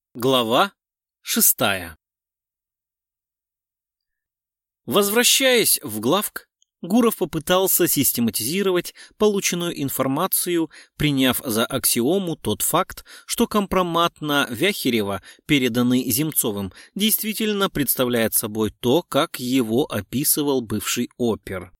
Глава 6. Возвращаясь в главк, Гуров попытался систематизировать полученную информацию, приняв за аксиому тот факт, что компромат на Вяхерева, переданный Земцовым, действительно представляет собой то, как его описывал бывший опер.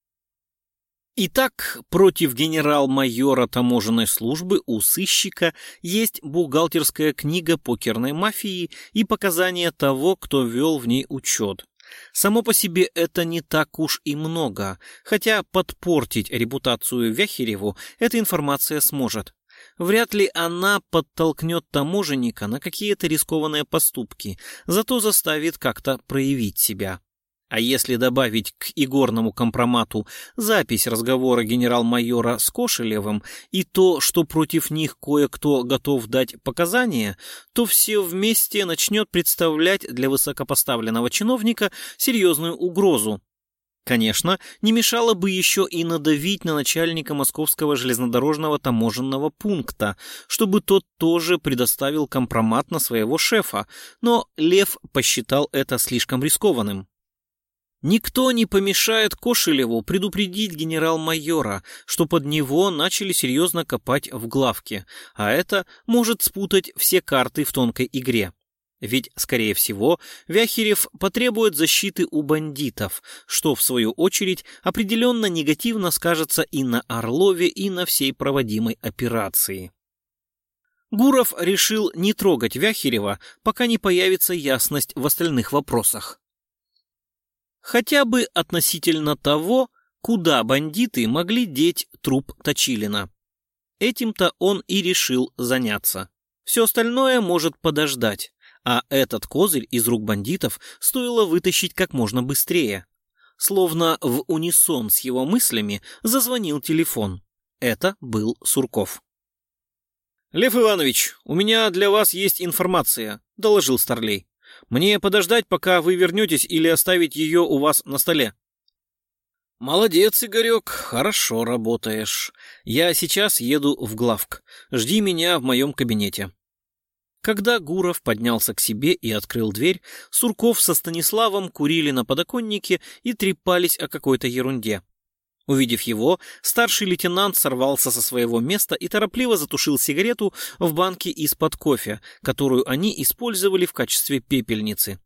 Итак, против генерал-майора таможенной службы у сыщика есть бухгалтерская книга покерной мафии и показания того, кто вел в ней учет. Само по себе это не так уж и много, хотя подпортить репутацию Вяхереву эта информация сможет. Вряд ли она подтолкнет таможенника на какие-то рискованные поступки, зато заставит как-то проявить себя. А если добавить к игорному компромату запись разговора генерал-майора с Кошелевым и то, что против них кое-кто готов дать показания, то все вместе начнет представлять для высокопоставленного чиновника серьезную угрозу. Конечно, не мешало бы еще и надавить на начальника Московского железнодорожного таможенного пункта, чтобы тот тоже предоставил компромат на своего шефа, но Лев посчитал это слишком рискованным. Никто не помешает Кошелеву предупредить генерал-майора, что под него начали серьезно копать в главке, а это может спутать все карты в тонкой игре. Ведь, скорее всего, Вяхерев потребует защиты у бандитов, что, в свою очередь, определенно негативно скажется и на Орлове, и на всей проводимой операции. Гуров решил не трогать Вяхерева, пока не появится ясность в остальных вопросах. Хотя бы относительно того, куда бандиты могли деть труп Точилина. Этим-то он и решил заняться. Все остальное может подождать, а этот козырь из рук бандитов стоило вытащить как можно быстрее. Словно в унисон с его мыслями зазвонил телефон. Это был Сурков. «Лев Иванович, у меня для вас есть информация», — доложил Старлей. «Мне подождать, пока вы вернетесь, или оставить ее у вас на столе?» «Молодец, Игорек, хорошо работаешь. Я сейчас еду в главк. Жди меня в моем кабинете». Когда Гуров поднялся к себе и открыл дверь, Сурков со Станиславом курили на подоконнике и трепались о какой-то ерунде. Увидев его, старший лейтенант сорвался со своего места и торопливо затушил сигарету в банке из-под кофе, которую они использовали в качестве пепельницы.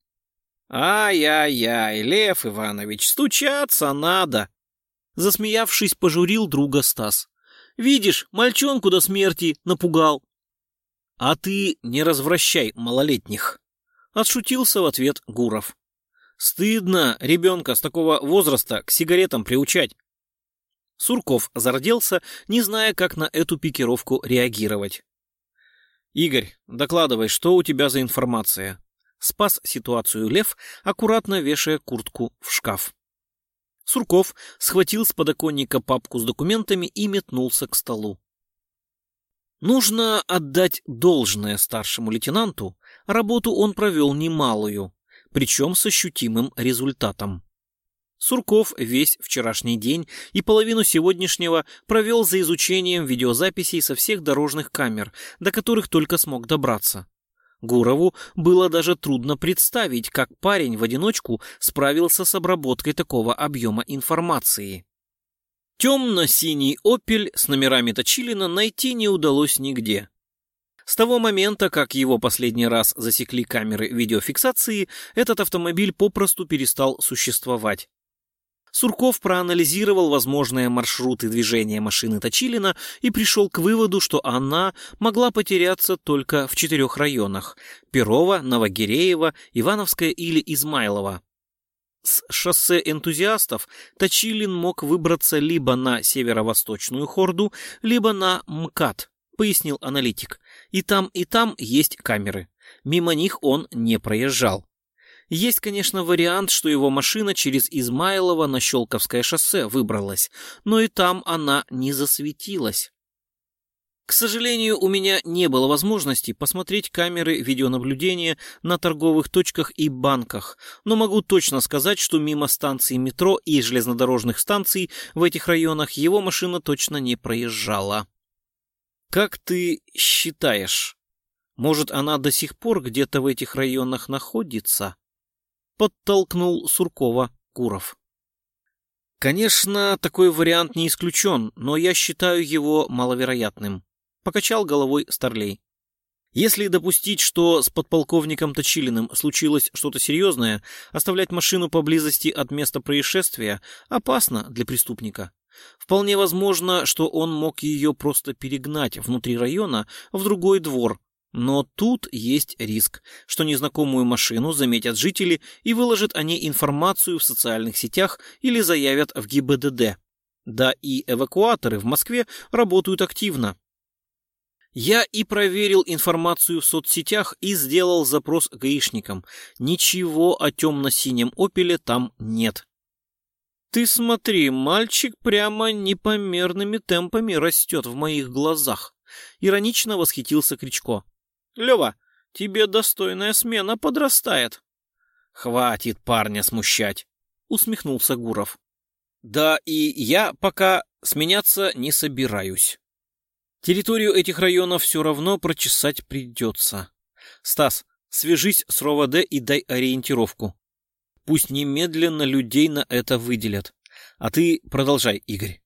«Ай-яй-яй, Лев Иванович, стучаться надо!» Засмеявшись, пожурил друга Стас. «Видишь, мальчонку до смерти напугал». «А ты не развращай малолетних», — отшутился в ответ Гуров. «Стыдно ребенка с такого возраста к сигаретам приучать». Сурков зарделся, не зная, как на эту пикировку реагировать. «Игорь, докладывай, что у тебя за информация?» Спас ситуацию Лев, аккуратно вешая куртку в шкаф. Сурков схватил с подоконника папку с документами и метнулся к столу. Нужно отдать должное старшему лейтенанту, работу он провел немалую, причем с ощутимым результатом. Сурков весь вчерашний день и половину сегодняшнего провел за изучением видеозаписей со всех дорожных камер, до которых только смог добраться. Гурову было даже трудно представить, как парень в одиночку справился с обработкой такого объема информации. Темно-синий «Опель» с номерами Точилина найти не удалось нигде. С того момента, как его последний раз засекли камеры видеофиксации, этот автомобиль попросту перестал существовать. Сурков проанализировал возможные маршруты движения машины Точилина и пришел к выводу, что она могла потеряться только в 4 районах – Перово, Новогиреево, Ивановское или Измайлово. С шоссе энтузиастов Точилин мог выбраться либо на северо-восточную хорду, либо на МКАД, пояснил аналитик. И там есть камеры. Мимо них он не проезжал. Есть, конечно, вариант, что его машина через Измайлово на Щелковское шоссе выбралась, но и там она не засветилась. К сожалению, у меня не было возможности посмотреть камеры видеонаблюдения на торговых точках и банках, но могу точно сказать, что мимо станций метро и железнодорожных станций в этих районах его машина точно не проезжала. «Как ты считаешь, Может, она до сих пор где-то в этих районах находится? Подтолкнул Суркова Гуров. Конечно, такой вариант не исключен, но я считаю его маловероятным. Покачал головой Старлей. Если допустить, что с подполковником Точилиным случилось что-то серьезное, оставлять машину поблизости от места происшествия опасно для преступника. Вполне возможно, что он мог ее просто перегнать внутри района в другой двор. Но тут есть риск, что незнакомую машину заметят жители и выложат о ней информацию в социальных сетях или заявят в ГИБДД. Да и эвакуаторы в Москве работают активно. Я и проверил информацию в соцсетях и сделал запрос гаишникам. Ничего о темно-синем «Опеле» там нет. Ты смотри, мальчик прямо непомерными темпами растет в моих глазах. Иронично восхитился Кричко. Лева, тебе достойная смена подрастает. Хватит парня смущать, усмехнулся Гуров. Да и я пока сменяться не собираюсь. Территорию этих районов все равно прочесать придется. Стас, свяжись с РОВД и дай ориентировку. Пусть немедленно людей на это выделят. А ты продолжай, Игорь.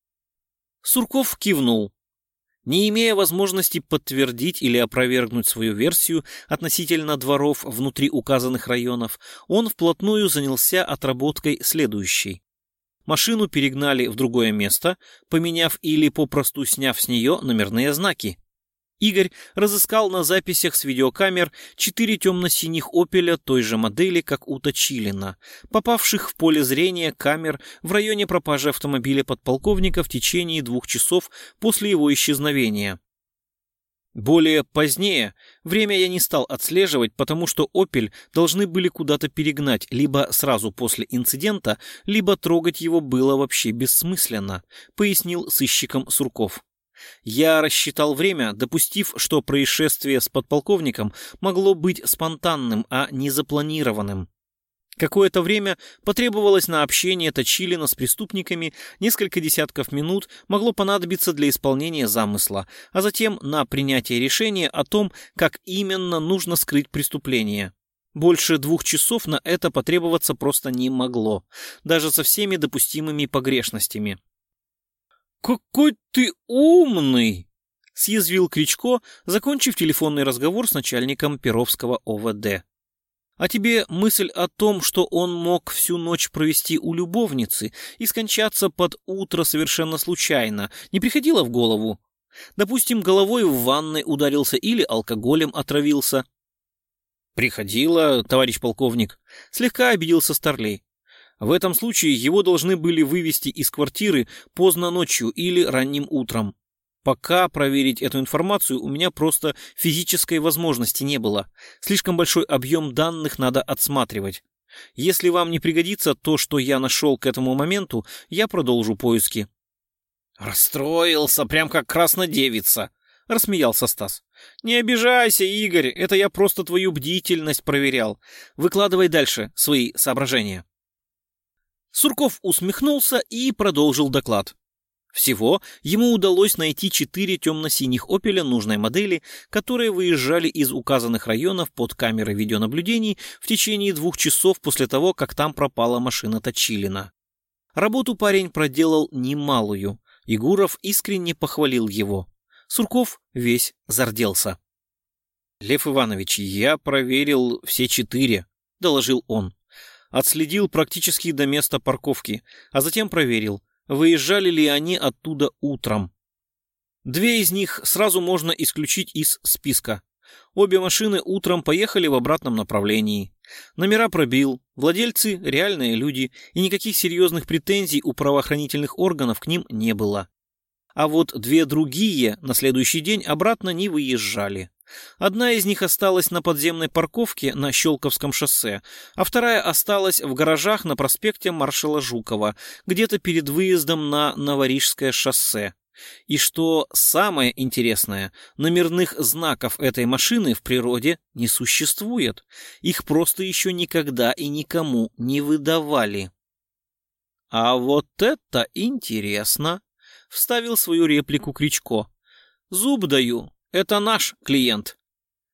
Сурков кивнул. Не имея возможности подтвердить или опровергнуть свою версию относительно дворов внутри указанных районов, он вплотную занялся отработкой следующей. Машину перегнали в другое место, поменяв или попросту сняв с нее номерные знаки. Игорь разыскал на записях с видеокамер 4 темно-синих «Опеля» той же модели, как у Точилина, попавших в поле зрения камер в районе пропажи автомобиля подполковника в течение 2 часов после его исчезновения. Более позднее время я не стал отслеживать, потому что «Опель» должны были куда-то перегнать либо сразу после инцидента, либо трогать его было вообще бессмысленно, пояснил сыщикам Сурков. Я рассчитал время, допустив, что происшествие с подполковником могло быть спонтанным, а не запланированным. Какое-то время потребовалось на общение Точилина с преступниками, несколько десятков минут могло понадобиться для исполнения замысла, а затем на принятие решения о том, как именно нужно скрыть преступление. Больше 2 часов на это потребоваться просто не могло, даже со всеми допустимыми погрешностями. «Какой ты умный!» — съязвил Кричко, закончив телефонный разговор с начальником Перовского ОВД. «А тебе мысль о том, что он мог всю ночь провести у любовницы и скончаться под утро совершенно случайно, не приходила в голову? Допустим, головой в ванной ударился или алкоголем отравился?» «Приходила, товарищ полковник», — слегка обиделся Старлей. В этом случае его должны были вывести из квартиры поздно ночью или ранним утром. Пока проверить эту информацию у меня просто физической возможности не было. Слишком большой объем данных надо отсматривать. Если вам не пригодится то, что я нашел к этому моменту, я продолжу поиски. «Расстроился, прям как краснодевица», — рассмеялся Стас. «Не обижайся, Игорь, это я просто твою бдительность проверял. Выкладывай дальше свои соображения». Сурков усмехнулся и продолжил доклад. Всего ему удалось найти 4 темно-синих «Опеля» нужной модели, которые выезжали из указанных районов под камерой видеонаблюдений в течение 2 часов после того, как там пропала машина Точилина. Работу парень проделал немалую, и Гуров искренне похвалил его. Сурков весь зарделся. «Лев Иванович, я проверил все 4», — доложил он. Отследил практически до места парковки, а затем проверил, выезжали ли они оттуда утром. 2 из них сразу можно исключить из списка. Обе машины утром поехали в обратном направлении. Номера пробил, владельцы – реальные люди, и никаких серьезных претензий у правоохранительных органов к ним не было. А вот 2 другие на следующий день обратно не выезжали. Одна из них осталась на подземной парковке на Щелковском шоссе, а вторая осталась в гаражах на проспекте маршала Жукова, где-то перед выездом на Новорижское шоссе. И что самое интересное, номерных знаков этой машины в природе не существует. Их просто еще никогда и никому не выдавали. «А вот это интересно!» — вставил свою реплику Кричко. «Зуб даю. Это наш клиент».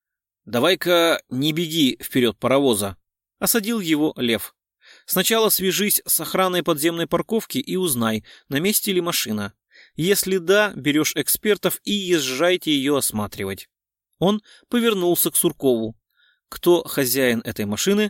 «Давай-ка не беги вперед паровоза», — осадил его Лев. «Сначала свяжись с охраной подземной парковки и узнай, на месте ли машина. Если да, берешь экспертов и езжайте ее осматривать». Он повернулся к Суркову. «Кто хозяин этой машины?»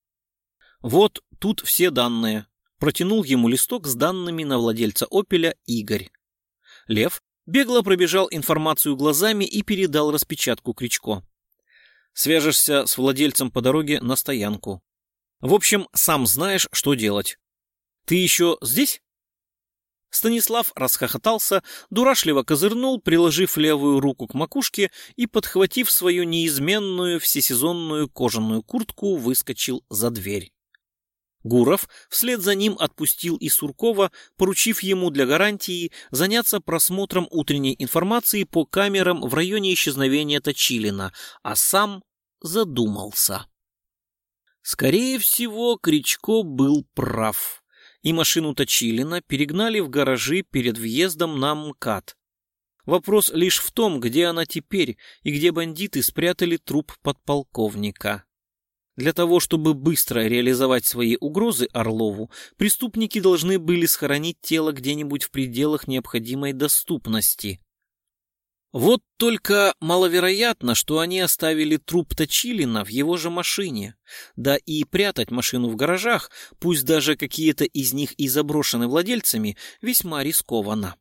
«Вот тут все данные». Протянул ему листок с данными на владельца «Опеля» Игорь. Лев бегло пробежал информацию глазами и передал распечатку Кричко. «Свяжешься с владельцем по дороге на стоянку. В общем, сам знаешь, что делать. Ты еще здесь?» Станислав расхохотался, дурашливо козырнул, приложив левую руку к макушке и, подхватив свою неизменную всесезонную кожаную куртку, выскочил за дверь. Гуров вслед за ним отпустил и Суркова, поручив ему для гарантии заняться просмотром утренней информации по камерам в районе исчезновения Точилина, а сам задумался. Скорее всего, Кричко был прав, и машину Точилина перегнали в гаражи перед въездом на МКАД. Вопрос лишь в том, где она теперь и где бандиты спрятали труп подполковника. Для того, чтобы быстро реализовать свои угрозы Орлову, преступники должны были схоронить тело где-нибудь в пределах необходимой доступности. Вот только маловероятно, что они оставили труп Точилина в его же машине. Да и прятать машину в гаражах, пусть даже какие-то из них и заброшены владельцами, весьма рискованно.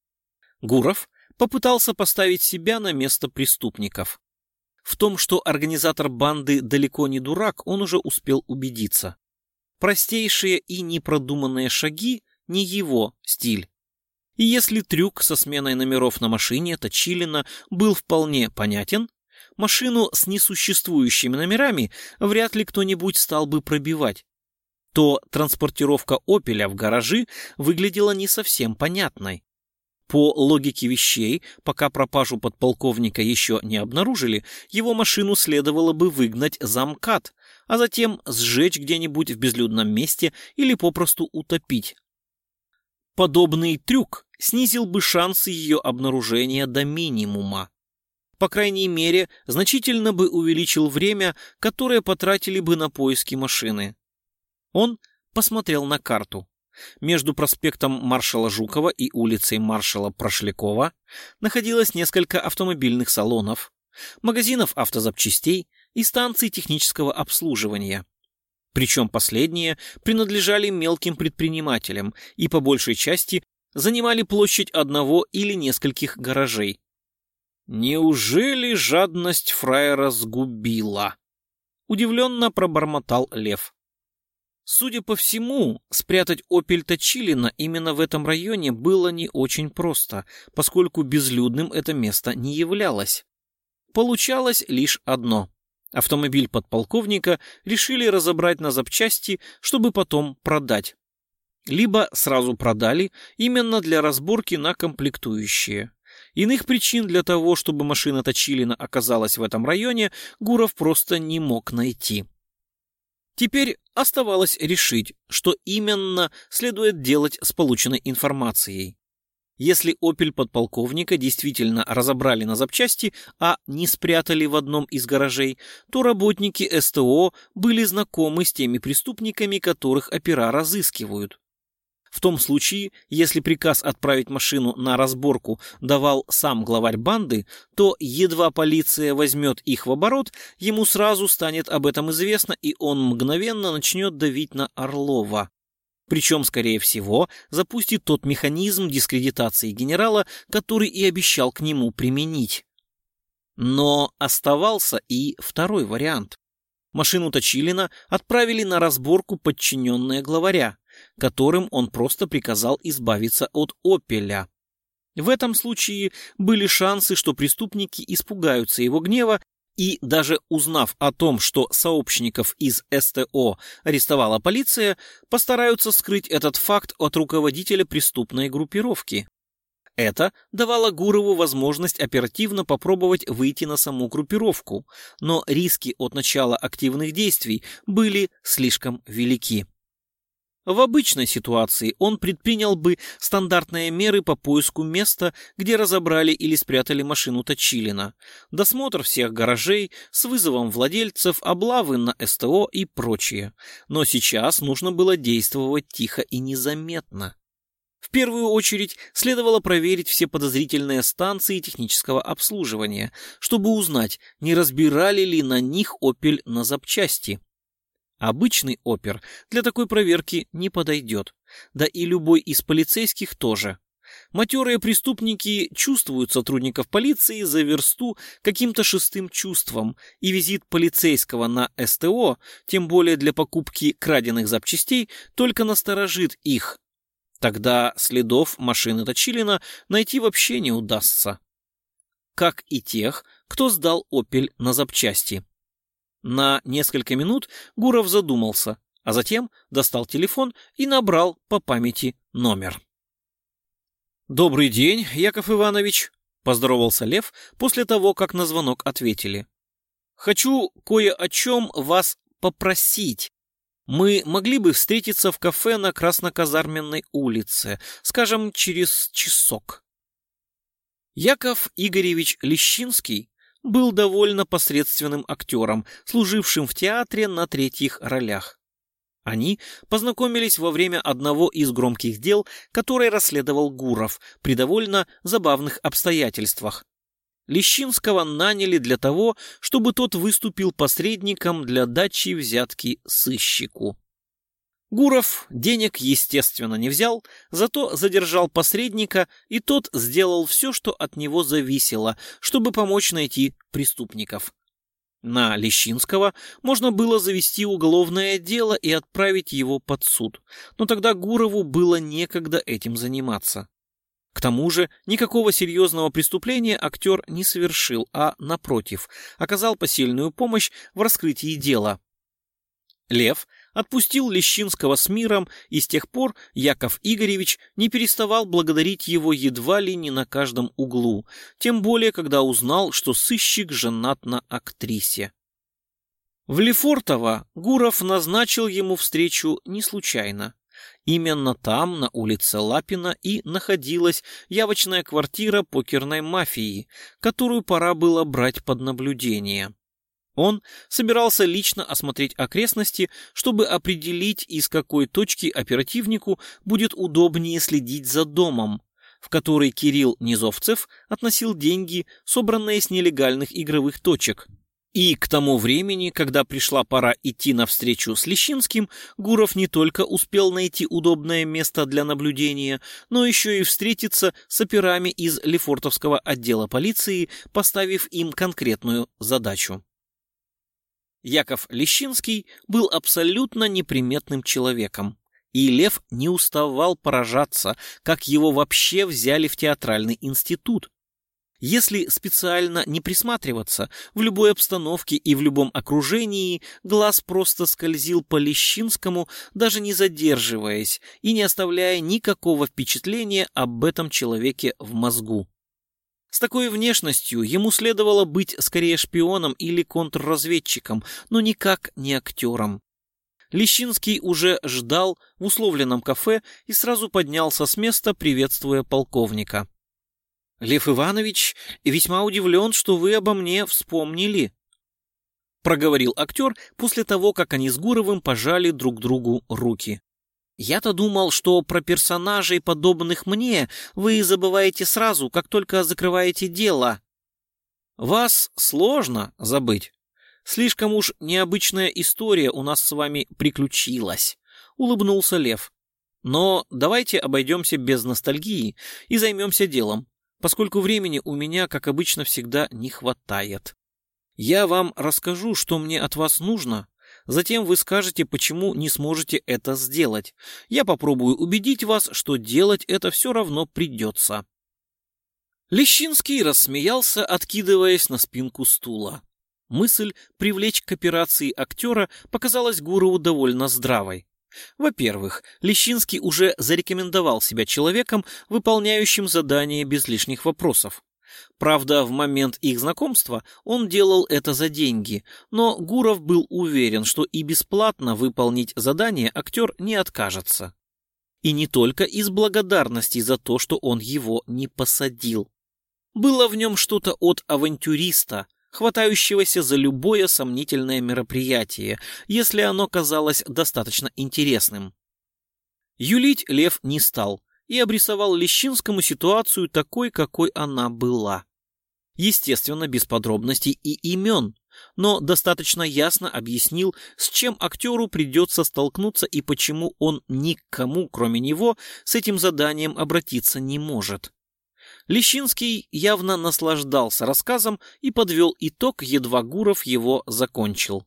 Гуров попытался поставить себя на место преступников. В том, что организатор банды далеко не дурак, он уже успел убедиться. Простейшие и непродуманные шаги — не его стиль. И если трюк со сменой номеров на машине Точилина был вполне понятен, машину с несуществующими номерами вряд ли кто-нибудь стал бы пробивать, то транспортировка «Опеля» в гаражи выглядела не совсем понятной. По логике вещей, пока пропажу подполковника еще не обнаружили, его машину следовало бы выгнать за МКАД, а затем сжечь где-нибудь в безлюдном месте или попросту утопить. Подобный трюк снизил бы шансы ее обнаружения до минимума. По крайней мере, значительно бы увеличил время, которое потратили бы на поиски машины. Он посмотрел на карту. Между проспектом маршала Жукова и улицей маршала Прошлякова находилось несколько автомобильных салонов, магазинов автозапчастей и станций технического обслуживания. Причем последние принадлежали мелким предпринимателям и по большей части занимали площадь одного или нескольких гаражей. «Неужели жадность фраера сгубила?» — удивленно пробормотал Лев. Судя по всему, спрятать «Опель» Точилина именно в этом районе было не очень просто, поскольку безлюдным это место не являлось. Получалось лишь одно. Автомобиль подполковника решили разобрать на запчасти, чтобы потом продать. Либо сразу продали именно для разборки на комплектующие. Иных причин для того, чтобы машина Точилина оказалась в этом районе, Гуров просто не мог найти. Теперь оставалось решить, что именно следует делать с полученной информацией. Если «Опель» подполковника действительно разобрали на запчасти, а не спрятали в одном из гаражей, то работники СТО были знакомы с теми преступниками, которых опера разыскивают. В том случае, если приказ отправить машину на разборку давал сам главарь банды, то едва полиция возьмет их в оборот, ему сразу станет об этом известно, и он мгновенно начнет давить на Орлова. Причем, скорее всего, запустит тот механизм дискредитации генерала, который и обещал к нему применить. Но оставался и второй вариант. Машину Точилина отправили на разборку подчиненные главаря, которым он просто приказал избавиться от «Опеля». В этом случае были шансы, что преступники испугаются его гнева и, даже узнав о том, что сообщников из СТО арестовала полиция, постараются скрыть этот факт от руководителя преступной группировки. Это давало Гурову возможность оперативно попробовать выйти на саму группировку, но риски от начала активных действий были слишком велики. В обычной ситуации он предпринял бы стандартные меры по поиску места, где разобрали или спрятали машину Точилина, досмотр всех гаражей с вызовом владельцев, облавы на СТО и прочее. Но сейчас нужно было действовать тихо и незаметно. В первую очередь следовало проверить все подозрительные станции технического обслуживания, чтобы узнать, не разбирали ли на них «Опель» на запчасти. Обычный опер для такой проверки не подойдет, да и любой из полицейских тоже. Матерые преступники чувствуют сотрудников полиции за версту каким-то шестым чувством, и визит полицейского на СТО, тем более для покупки краденных запчастей, только насторожит их. Тогда следов машины Точилина найти вообще не удастся. Как и тех, кто сдал «Опель» на запчасти. На несколько минут Гуров задумался, а затем достал телефон и набрал по памяти номер. «Добрый день, Яков Иванович», — поздоровался Лев после того, как на звонок ответили. «Хочу кое о чем вас попросить. Мы могли бы встретиться в кафе на Красноказарменной улице, скажем, через часок». Яков Игоревич Лещинский был довольно посредственным актером, служившим в театре на третьих ролях. Они познакомились во время одного из громких дел, которое расследовал Гуров при довольно забавных обстоятельствах. Лещинского наняли для того, чтобы тот выступил посредником для дачи взятки сыщику. Гуров денег, естественно, не взял, зато задержал посредника, и тот сделал все, что от него зависело, чтобы помочь найти преступников. На Лещинского можно было завести уголовное дело и отправить его под суд, но тогда Гурову было некогда этим заниматься. К тому же никакого серьезного преступления актер не совершил, а, напротив, оказал посильную помощь в раскрытии дела. Лев отпустил Лещинского с миром, и с тех пор Яков Игоревич не переставал благодарить его едва ли не на каждом углу, тем более, когда узнал, что сыщик женат на актрисе. В Лефортово Гуров назначил ему встречу не случайно. Именно там, на улице Лапина, и находилась явочная квартира покерной мафии, которую пора было брать под наблюдение. Он собирался лично осмотреть окрестности, чтобы определить, из какой точки оперативнику будет удобнее следить за домом, в который Кирилл Низовцев относил деньги, собранные с нелегальных игровых точек. И к тому времени, когда пришла пора идти навстречу с Лещинским, Гуров не только успел найти удобное место для наблюдения, но еще и встретиться с операми из Лефортовского отдела полиции, поставив им конкретную задачу. Яков Лещинский был абсолютно неприметным человеком, и Лев не уставал поражаться, как его вообще взяли в театральный институт. Если специально не присматриваться, в любой обстановке и в любом окружении глаз просто скользил по Лещинскому, даже не задерживаясь и не оставляя никакого впечатления об этом человеке в мозгу. С такой внешностью ему следовало быть скорее шпионом или контрразведчиком, но никак не актером. Лещинский уже ждал в условленном кафе и сразу поднялся с места, приветствуя полковника. «Лев Иванович весьма удивлен, что вы обо мне вспомнили», — проговорил актер после того, как они с Гуровым пожали друг другу руки. «Я-то думал, что про персонажей, подобных мне, вы забываете сразу, как только закрываете дело». «Вас сложно забыть. Слишком уж необычная история у нас с вами приключилась», — улыбнулся Лев. «Но давайте обойдемся без ностальгии и займемся делом, поскольку времени у меня, как обычно, всегда не хватает. Я вам расскажу, что мне от вас нужно». Затем вы скажете, почему не сможете это сделать. Я попробую убедить вас, что делать это все равно придется». Лещинский рассмеялся, откидываясь на спинку стула. Мысль привлечь к операции актера показалась Гурову довольно здравой. Во-первых, Лещинский уже зарекомендовал себя человеком, выполняющим задание без лишних вопросов. Правда, в момент их знакомства он делал это за деньги, но Гуров был уверен, что и бесплатно выполнить задание актер не откажется. И не только из благодарности за то, что он его не посадил. Было в нем что-то от авантюриста, хватающегося за любое сомнительное мероприятие, если оно казалось достаточно интересным. Юлить Лев не стал и обрисовал Лещинскому ситуацию такой, какой она была. Естественно, без подробностей и имен, но достаточно ясно объяснил, с чем актеру придется столкнуться и почему он ни к кому, кроме него, с этим заданием обратиться не может. Лещинский явно наслаждался рассказом и подвел итог, едва Гуров его закончил.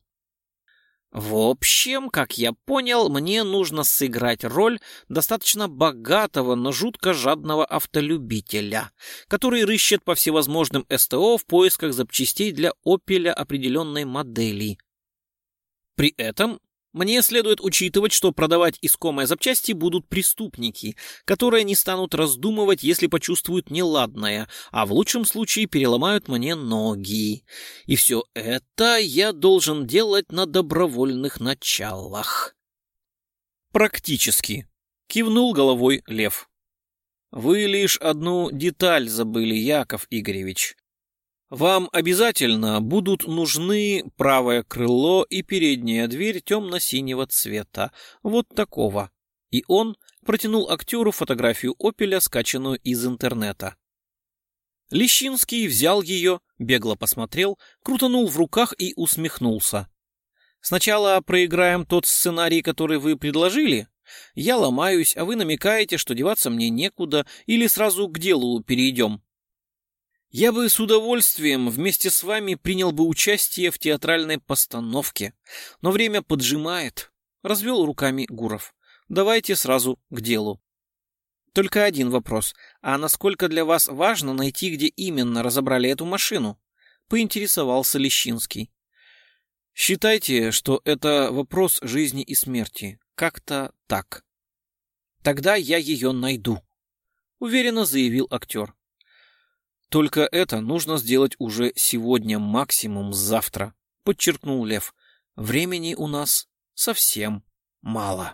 В общем, как я понял, мне нужно сыграть роль достаточно богатого, но жутко жадного автолюбителя, который рыщет по всевозможным СТО в поисках запчастей для «Опеля» определенной модели. При этом мне следует учитывать, что продавать искомые запчасти будут преступники, которые не станут раздумывать, если почувствуют неладное, а в лучшем случае переломают мне ноги. И все это я должен делать на добровольных началах. Практически, кивнул головой Лев. Вы лишь одну деталь забыли, Яков Игоревич. Вам обязательно будут нужны правое крыло и передняя дверь темно-синего цвета, вот такого. И он протянул актеру фотографию «Опеля», скачанную из интернета. Лещинский взял ее, бегло посмотрел, крутанул в руках и усмехнулся. «Сначала проиграем тот сценарий, который вы предложили. Я ломаюсь, а вы намекаете, что деваться мне некуда, или сразу к делу перейдем». Я бы с удовольствием вместе с вами принял бы участие в театральной постановке, но время поджимает, — развел руками Гуров. Давайте сразу к делу. Только один вопрос. А насколько для вас важно найти, где именно разобрали эту машину? Поинтересовался Лещинский. Считайте, что это вопрос жизни и смерти. Как-то так. Тогда я ее найду, — уверенно заявил актер. «Только это нужно сделать уже сегодня, максимум завтра», — подчеркнул Лев. «Времени у нас совсем мало».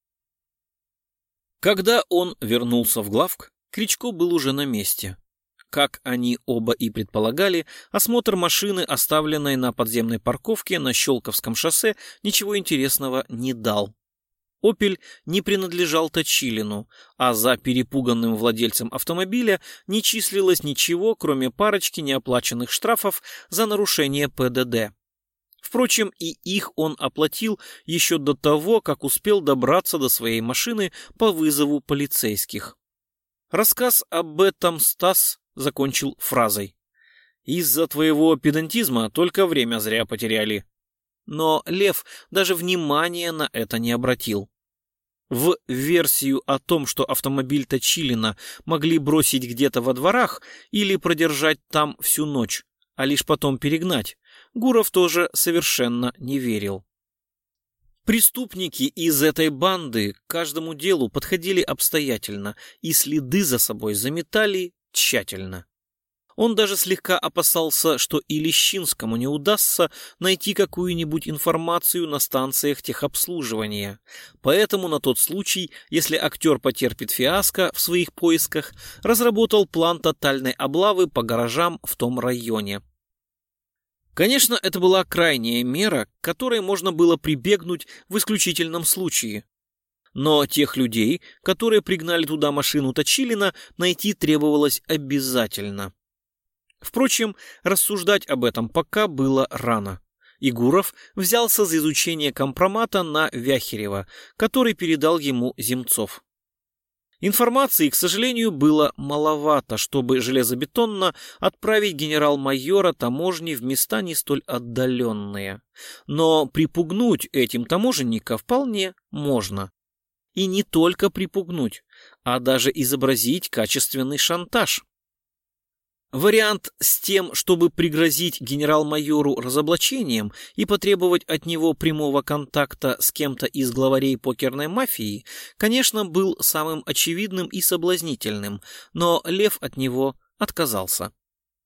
Когда он вернулся в главк, Кричко был уже на месте. Как они оба и предполагали, осмотр машины, оставленной на подземной парковке на Щелковском шоссе, ничего интересного не дал. «Опель» не принадлежал Точилину, а за перепуганным владельцем автомобиля не числилось ничего, кроме парочки неоплаченных штрафов за нарушение ПДД. Впрочем, и их он оплатил еще до того, как успел добраться до своей машины по вызову полицейских. Рассказ об этом Стас закончил фразой: «Из-за твоего педантизма только время зря потеряли». Но Лев даже внимания на это не обратил. В версию о том, что автомобиль Точилина могли бросить где-то во дворах или продержать там всю ночь, а лишь потом перегнать, Гуров тоже совершенно не верил. Преступники из этой банды к каждому делу подходили обстоятельно и следы за собой заметали тщательно. Он даже слегка опасался, что и Лещинскому не удастся найти какую-нибудь информацию на станциях техобслуживания. Поэтому на тот случай, если актер потерпит фиаско в своих поисках, разработал план тотальной облавы по гаражам в том районе. Конечно, это была крайняя мера, к которой можно было прибегнуть в исключительном случае. Но тех людей, которые пригнали туда машину Точилина, найти требовалось обязательно. Впрочем, рассуждать об этом пока было рано. И Гуров взялся за изучение компромата на Вяхерева, который передал ему Земцов. Информации, к сожалению, было маловато, чтобы железобетонно отправить генерал-майора таможни в места не столь отдаленные. Но припугнуть этим таможенника вполне можно. И не только припугнуть, а даже изобразить качественный шантаж. Вариант с тем, чтобы пригрозить генерал-майору разоблачением и потребовать от него прямого контакта с кем-то из главарей покерной мафии, конечно, был самым очевидным и соблазнительным, но Лев от него отказался.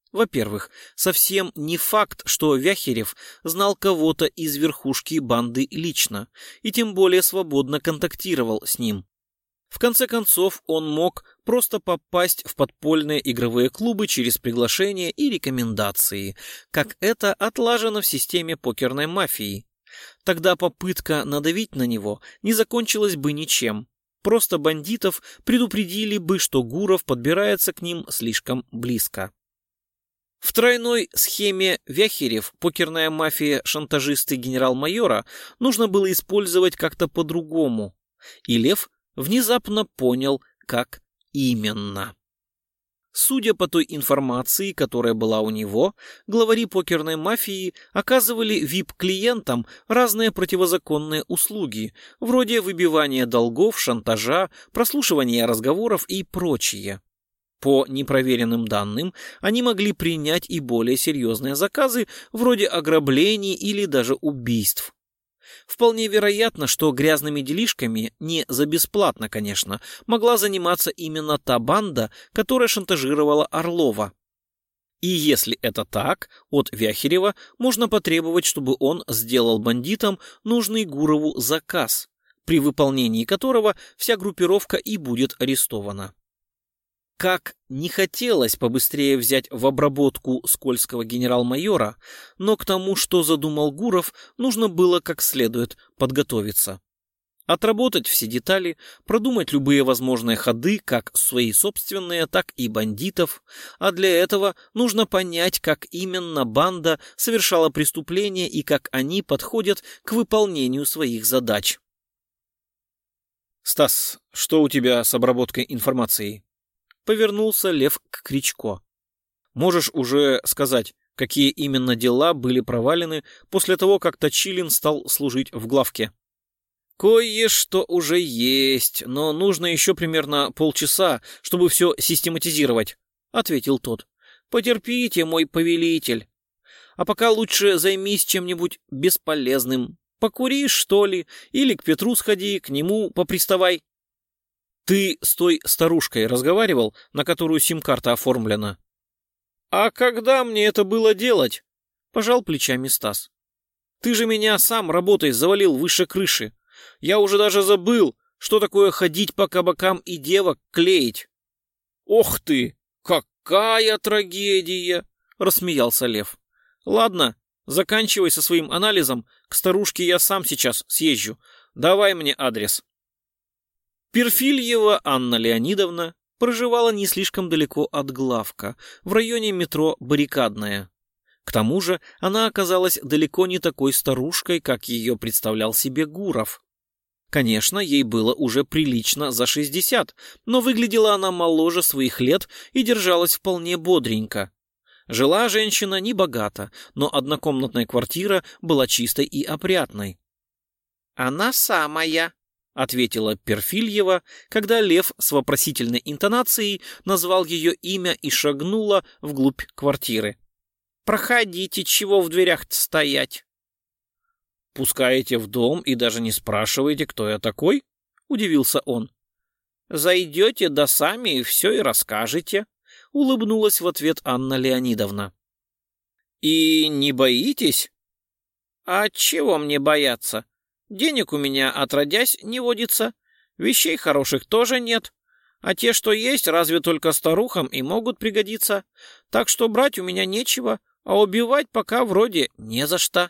Во-первых, совсем не факт, что Вяхерев знал кого-то из верхушки банды лично, и тем более свободно контактировал с ним. В конце концов, он мог просто попасть в подпольные игровые клубы через приглашения и рекомендации, как это отлажено в системе покерной мафии. Тогда попытка надавить на него не закончилась бы ничем. Просто бандитов предупредили бы, что Гуров подбирается к ним слишком близко. В тройной схеме Вяхерев, покерная мафия, шантажисты генерал-майора нужно было использовать как-то по-другому. И Лев внезапно понял, как именно. Судя по той информации, которая была у него, главари покерной мафии оказывали VIP-клиентам разные противозаконные услуги, вроде выбивания долгов, шантажа, прослушивания разговоров и прочее. По непроверенным данным, они могли принять и более серьезные заказы, вроде ограблений или даже убийств. Вполне вероятно, что грязными делишками, не за бесплатно, конечно, могла заниматься именно та банда, которая шантажировала Орлова. И если это так, от Вяхерева можно потребовать, чтобы он сделал бандитам нужный Гурову заказ, при выполнении которого вся группировка и будет арестована. Как не хотелось побыстрее взять в обработку скользкого генерал-майора, но к тому, что задумал Гуров, нужно было как следует подготовиться. Отработать все детали, продумать любые возможные ходы, как свои собственные, так и бандитов, а для этого нужно понять, как именно банда совершала преступления и как они подходят к выполнению своих задач. «Стас, что у тебя с обработкой информации?» Повернулся Лев к Кричко. «Можешь уже сказать, какие именно дела были провалены после того, как Точилин стал служить в главке?» «Кое-что уже есть, но нужно еще примерно полчаса, чтобы все систематизировать», — ответил тот. «Потерпите, мой повелитель. А пока лучше займись чем-нибудь бесполезным. Покуришь, что ли, или к Петру сходи, к нему поприставай». «Ты с той старушкой разговаривал, на которую сим-карта оформлена?» «А когда мне это было делать?» — пожал плечами Стас. «Ты же меня сам работой завалил выше крыши. Я уже даже забыл, что такое ходить по кабакам и девок клеить». «Ох ты, какая трагедия!» — рассмеялся Лев. «Ладно, заканчивай со своим анализом, к старушке я сам сейчас съезжу. Давай мне адрес». Перфильева Анна Леонидовна проживала не слишком далеко от главка, в районе метро Баррикадная. К тому же она оказалась далеко не такой старушкой, как ее представлял себе Гуров. Конечно, ей было уже прилично за 60, но выглядела она моложе своих лет и держалась вполне бодренько. Жила женщина небогато, но однокомнатная квартира была чистой и опрятной. «Она самая», — ответила Перфильева, когда Лев с вопросительной интонацией назвал ее имя и шагнула вглубь квартиры. «Проходите, чего в дверях-то стоять?» «Пускаете в дом и даже не спрашиваете, кто я такой?» — удивился он. «Зайдете, да сами все и расскажете», — улыбнулась в ответ Анна Леонидовна. «И не боитесь?» «А чего мне бояться? Денег у меня, отродясь, не водится, вещей хороших тоже нет, а те, что есть, разве только старухам и могут пригодиться, так что брать у меня нечего, а убивать пока вроде не за что».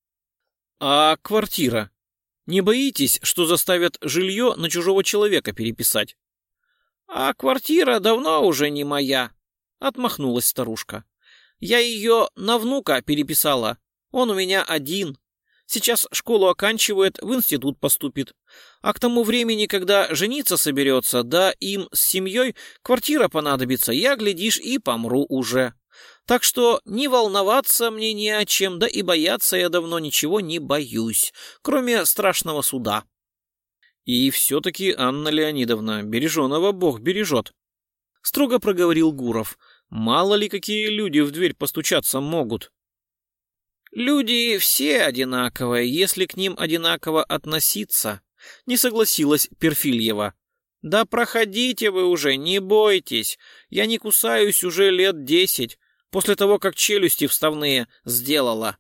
«А квартира? Не боитесь, что заставят жилье на чужого человека переписать?» «А квартира давно уже не моя», — отмахнулась старушка. «Я ее на внука переписала, он у меня один. Сейчас школу оканчивает, в институт поступит. А к тому времени, когда жениться соберется, да им с семьей квартира понадобится, я, глядишь, и помру уже. Так что не волноваться мне не о чем, да и бояться я давно ничего не боюсь, кроме страшного суда». «И все-таки, Анна Леонидовна, береженого Бог бережет», — строго проговорил Гуров. «Мало ли какие люди в дверь постучаться могут». «Люди все одинаковые, если к ним одинаково относиться», — не согласилась Перфильева. «Да проходите вы уже, не бойтесь, я не кусаюсь уже лет 10. после того, как челюсти вставные сделала».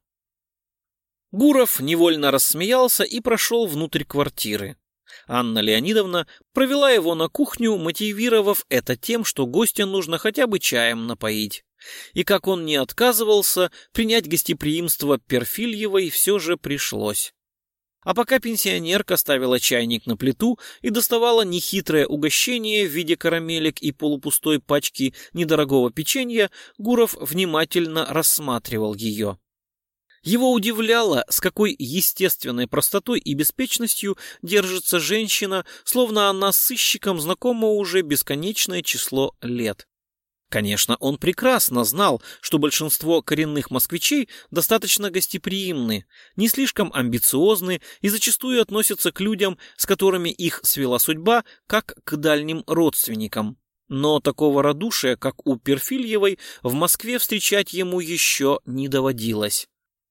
Гуров невольно рассмеялся и прошел внутрь квартиры. Анна Леонидовна провела его на кухню, мотивировав это тем, что гостя нужно хотя бы чаем напоить. И как он не отказывался, принять гостеприимство Перфильевой все же пришлось. А пока пенсионерка ставила чайник на плиту и доставала нехитрое угощение в виде карамелек и полупустой пачки недорогого печенья, Гуров внимательно рассматривал ее. Его удивляло, с какой естественной простотой и беспечностью держится женщина, словно она с сыщиком знакома уже бесконечное число лет. Конечно, он прекрасно знал, что большинство коренных москвичей достаточно гостеприимны, не слишком амбициозны и зачастую относятся к людям, с которыми их свела судьба, как к дальним родственникам. Но такого радушия, как у Перфильевой, в Москве встречать ему еще не доводилось.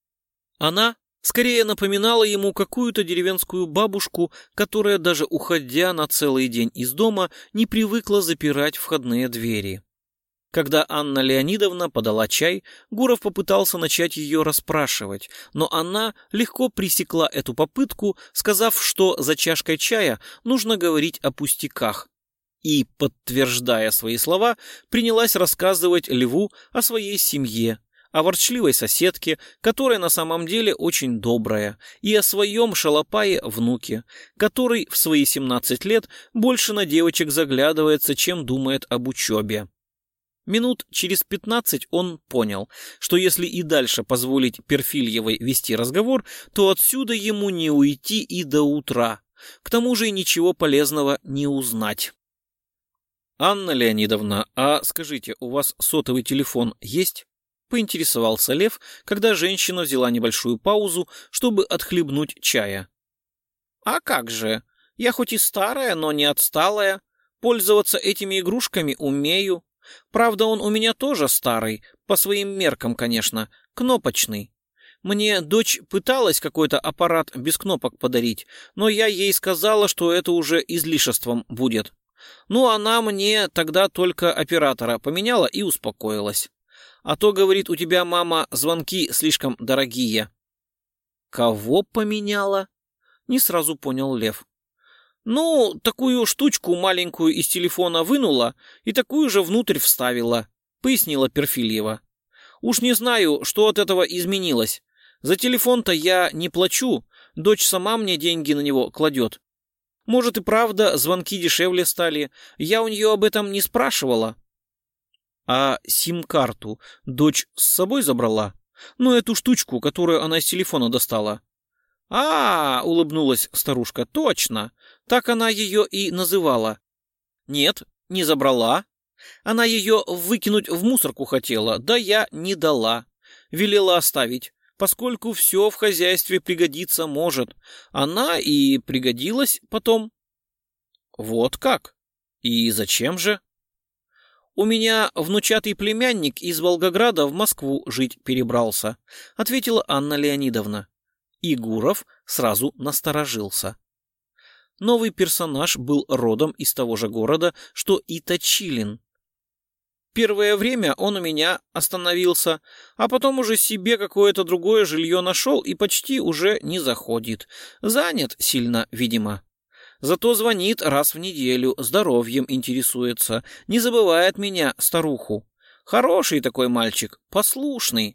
Она скорее напоминала ему какую-то деревенскую бабушку, которая, даже уходя на целый день из дома, не привыкла запирать входные двери. Когда Анна Леонидовна подала чай, Гуров попытался начать ее расспрашивать, но она легко пресекла эту попытку, сказав, что за чашкой чая нужно говорить о пустяках. И, подтверждая свои слова, принялась рассказывать Льву о своей семье, о ворчливой соседке, которая на самом деле очень добрая, и о своем шалопае-внуке, который в свои 17 лет больше на девочек заглядывается, чем думает об учебе. Минут через 15 он понял, что если и дальше позволить Перфильевой вести разговор, то отсюда ему не уйти и до утра. К тому же и ничего полезного не узнать. «Анна Леонидовна, а скажите, у вас сотовый телефон есть?» — поинтересовался Лев, когда женщина взяла небольшую паузу, чтобы отхлебнуть чая. «А как же? Я хоть и старая, но не отсталая. Пользоваться этими игрушками умею. Правда, он у меня тоже старый, по своим меркам, конечно, кнопочный. Мне дочь пыталась какой-то аппарат без кнопок подарить, но я ей сказала, что это уже излишеством будет. Ну, она мне тогда только оператора поменяла и успокоилась. А то, говорит, у тебя, мама, звонки слишком дорогие». «Кого поменяла?» — не сразу понял Лев. «Ну, такую штучку маленькую из телефона вынула и такую же внутрь вставила», — пояснила Перфильева. «Уж не знаю, что от этого изменилось. За телефон-то я не плачу, дочь сама мне деньги на него кладет. Может и правда звонки дешевле стали, я у нее об этом не спрашивала». «А сим-карту дочь с собой забрала? Ну, эту штучку, которую она из телефона достала?» Улыбнулась старушка, — «точно. Так она ее и называла». «Нет, не забрала. Она ее выкинуть в мусорку хотела, да я не дала. Велела оставить, поскольку все в хозяйстве пригодиться может. Она и пригодилась потом». «Вот как? И зачем же?» «У меня внучатый племянник из Волгограда в Москву жить перебрался», — ответила Анна Леонидовна. И Гуров сразу насторожился. Новый персонаж был родом из того же города, что и Точилин. «Первое время он у меня остановился, а потом уже себе какое-то другое жилье нашел и почти уже не заходит. Занят сильно, видимо. Зато звонит раз в неделю, здоровьем интересуется, не забывает меня, старуху. Хороший такой мальчик, послушный».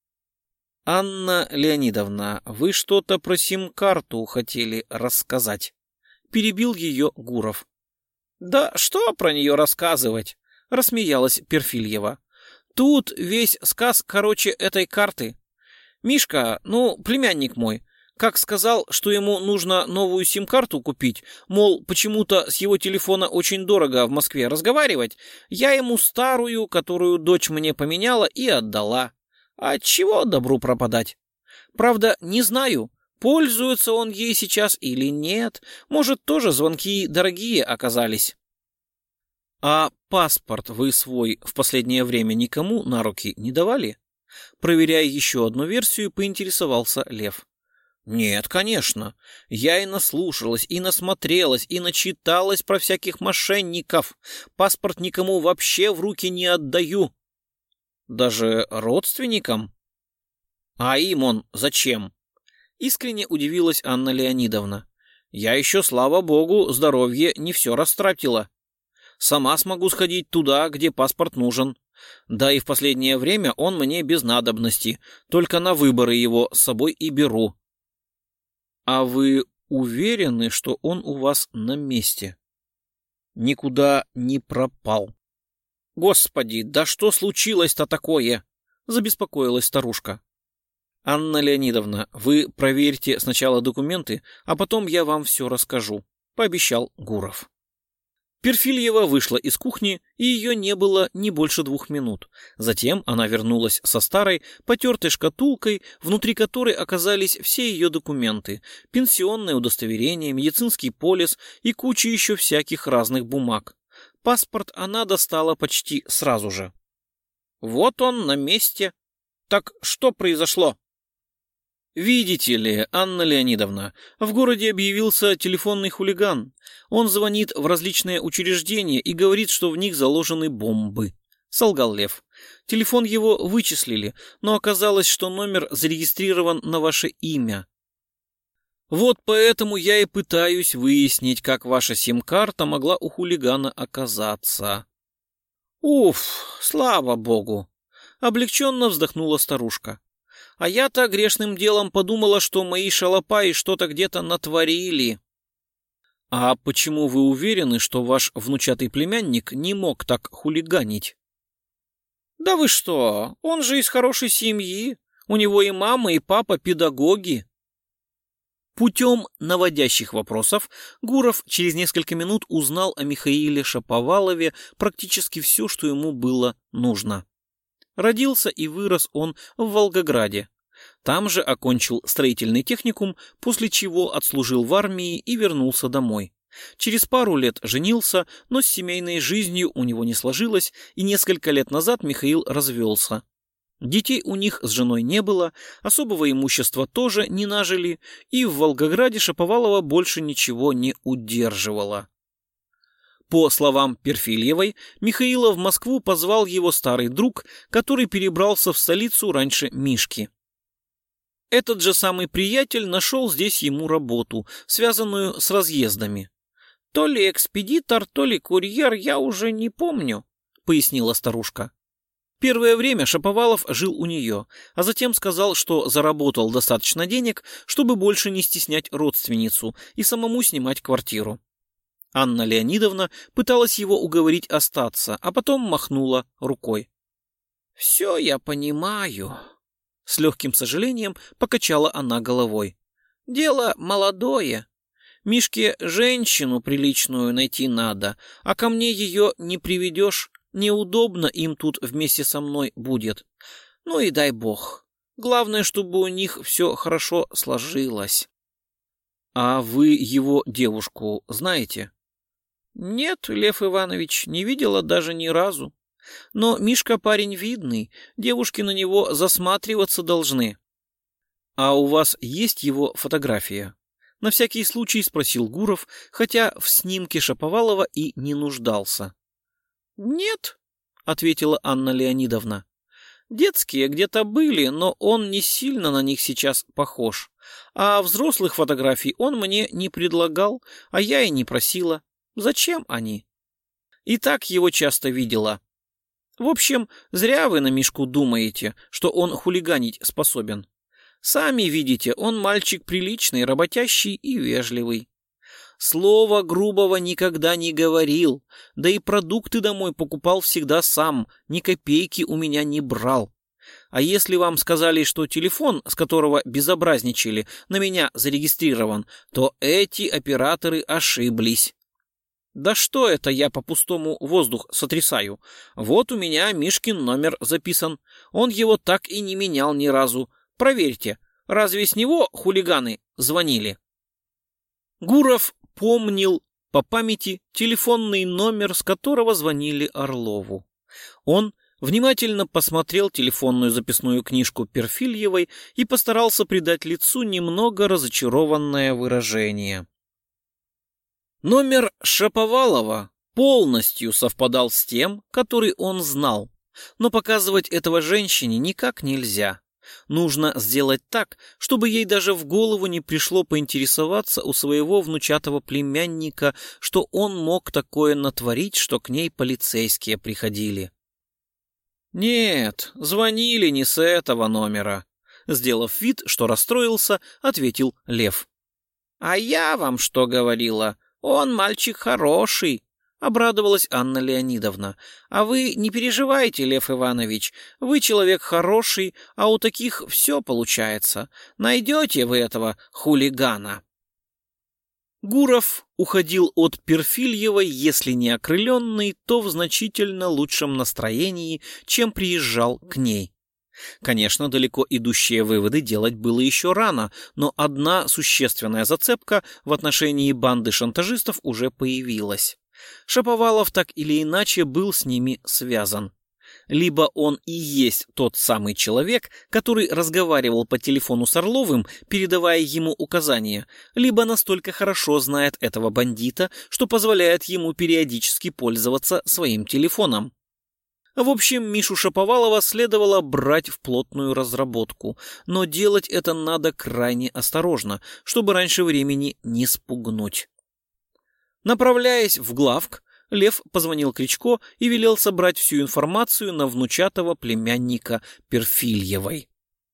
«Анна Леонидовна, вы что-то про сим-карту хотели рассказать?» — перебил ее Гуров. «Да что про нее рассказывать?» — рассмеялась Перфильева. «Тут весь сказ короче этой карты. Мишка, ну, племянник мой, как сказал, что ему нужно новую сим-карту купить, мол, почему-то с его телефона очень дорого в Москве разговаривать, я ему старую, которую дочь мне поменяла, и отдала. А чего добру пропадать? Правда, не знаю, пользуется он ей сейчас или нет, может, тоже звонки дорогие оказались». «А паспорт вы свой в последнее время никому на руки не давали?» Проверяя еще одну версию, поинтересовался Лев. «Нет, конечно. Я и наслушалась, и насмотрелась, и начиталась про всяких мошенников. Паспорт никому вообще в руки не отдаю». Даже родственникам? А им он зачем? Искренне удивилась Анна Леонидовна. Я еще, слава богу, здоровье не все растратила. Сама смогу сходить туда, где паспорт нужен. Да и в последнее время он мне без надобности, только на выборы его с собой и беру. А вы уверены, что он у вас на месте? Никуда не пропал. Господи, да что случилось-то такое? Забеспокоилась старушка. Анна Леонидовна, вы проверьте сначала документы, а потом я вам все расскажу, пообещал Гуров. Перфильева вышла из кухни, и ее не было не больше 2 минут. Затем она вернулась со старой, потертой шкатулкой, внутри которой оказались все ее документы, пенсионное удостоверение, медицинский полис и куча еще всяких разных бумаг. Паспорт она достала почти сразу же. Вот он на месте. Так что произошло? Видите ли, Анна Леонидовна, в городе объявился телефонный хулиган. Он звонит в различные учреждения и говорит, что в них заложены бомбы. Солгал Лев. Телефон его вычислили, но оказалось, что номер зарегистрирован на ваше имя. Вот поэтому я и пытаюсь выяснить, как ваша сим-карта могла у хулигана оказаться. Уф, слава богу! Облегченно вздохнула старушка. А я-то грешным делом подумала, что мои шалопаи что-то где-то натворили. А почему вы уверены, что ваш внучатый племянник не мог так хулиганить? Да вы что, он же из хорошей семьи. У него и мама, и папа педагоги. Путем наводящих вопросов Гуров через несколько минут узнал о Михаиле Шаповалове практически все, что ему было нужно. Родился и вырос он в Волгограде. Там же окончил строительный техникум, после чего отслужил в армии и вернулся домой. Через пару лет женился, но с семейной жизнью у него не сложилось, и несколько лет назад Михаил развелся. Детей у них с женой не было, особого имущества тоже не нажили, и в Волгограде Шаповалова больше ничего не удерживало. По словам Перфильевой, Михаила в Москву позвал его старый друг, который перебрался в столицу раньше Мишки. Этот же самый приятель нашел здесь ему работу, связанную с разъездами. То ли экспедитор, то ли курьер, я уже не помню, пояснила старушка. Первое время Шаповалов жил у нее, а затем сказал, что заработал достаточно денег, чтобы больше не стеснять родственницу и самому снимать квартиру. Анна Леонидовна пыталась его уговорить остаться, а потом махнула рукой. «Все я понимаю», — с легким сожалением покачала она головой. «Дело молодое. Мишке женщину приличную найти надо, а ко мне ее не приведешь, неудобно им тут вместе со мной будет. Ну и дай бог. Главное, чтобы у них все хорошо сложилось». «А вы его девушку знаете?» «Нет, Лев Иванович, не видела даже ни разу. Но Мишка парень видный, девушки на него засматриваться должны». «А у вас есть его фотография?» На всякий случай спросил Гуров, хотя в снимке Шаповалова и не нуждался. «Нет», — ответила Анна Леонидовна. «Детские где-то были, но он не сильно на них сейчас похож. А взрослых фотографий он мне не предлагал, а я и не просила. Зачем они? И так его часто видела. В общем, зря вы на Мишку думаете, что он хулиганить способен. Сами видите, он мальчик приличный, работящий и вежливый. Слова грубого никогда не говорил, да и продукты домой покупал всегда сам, ни копейки у меня не брал. А если вам сказали, что телефон, с которого безобразничали, на меня зарегистрирован, то эти операторы ошиблись. Да что это я по пустому воздух сотрясаю? Вот у меня Мишкин номер записан. Он его так и не менял ни разу. Проверьте, разве с него хулиганы звонили?» Гуров помнил по памяти телефонный номер, с которого звонили Орлову. Он внимательно посмотрел телефонную записную книжку Перфильевой и постарался придать лицу немного разочарованное выражение. Номер Шаповалова полностью совпадал с тем, который он знал. Но показывать этого женщине никак нельзя. Нужно сделать так, чтобы ей даже в голову не пришло поинтересоваться у своего внучатого племянника, что он мог такое натворить, что к ней полицейские приходили. «Нет, звонили не с этого номера», — сделав вид, что расстроился, ответил Лев. «А я вам что говорила? Он мальчик хороший», — обрадовалась Анна Леонидовна. «А вы не переживайте, Лев Иванович, вы человек хороший, а у таких все получается. Найдете вы этого хулигана». Гуров уходил от Перфильевой, если не окрыленный, то в значительно лучшем настроении, чем приезжал к ней. Конечно, далеко идущие выводы делать было еще рано, но одна существенная зацепка в отношении банды шантажистов уже появилась. Шаповалов так или иначе был с ними связан. Либо он и есть тот самый человек, который разговаривал по телефону с Орловым, передавая ему указания, либо настолько хорошо знает этого бандита, что позволяет ему периодически пользоваться своим телефоном. В общем, Мишу Шаповалова следовало брать в плотную разработку, но делать это надо крайне осторожно, чтобы раньше времени не спугнуть. Направляясь в главк, Лев позвонил Кричко и велел собрать всю информацию на внучатого племянника Перфильевой.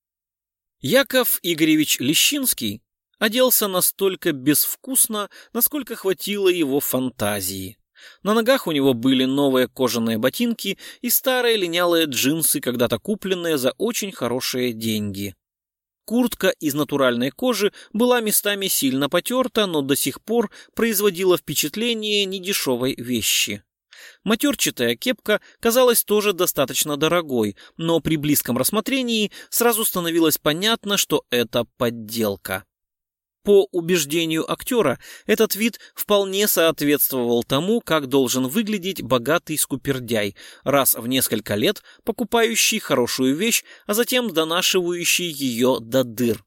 Яков Игоревич Лещинский оделся настолько безвкусно, насколько хватило его фантазии. На ногах у него были новые кожаные ботинки и старые линялые джинсы, когда-то купленные за очень хорошие деньги. Куртка из натуральной кожи была местами сильно потерта, но до сих пор производила впечатление недешевой вещи. Матерчатая кепка казалась тоже достаточно дорогой, но при близком рассмотрении сразу становилось понятно, что это подделка. По убеждению актера, этот вид вполне соответствовал тому, как должен выглядеть богатый скупердяй, раз в несколько лет покупающий хорошую вещь, а затем донашивающий ее до дыр.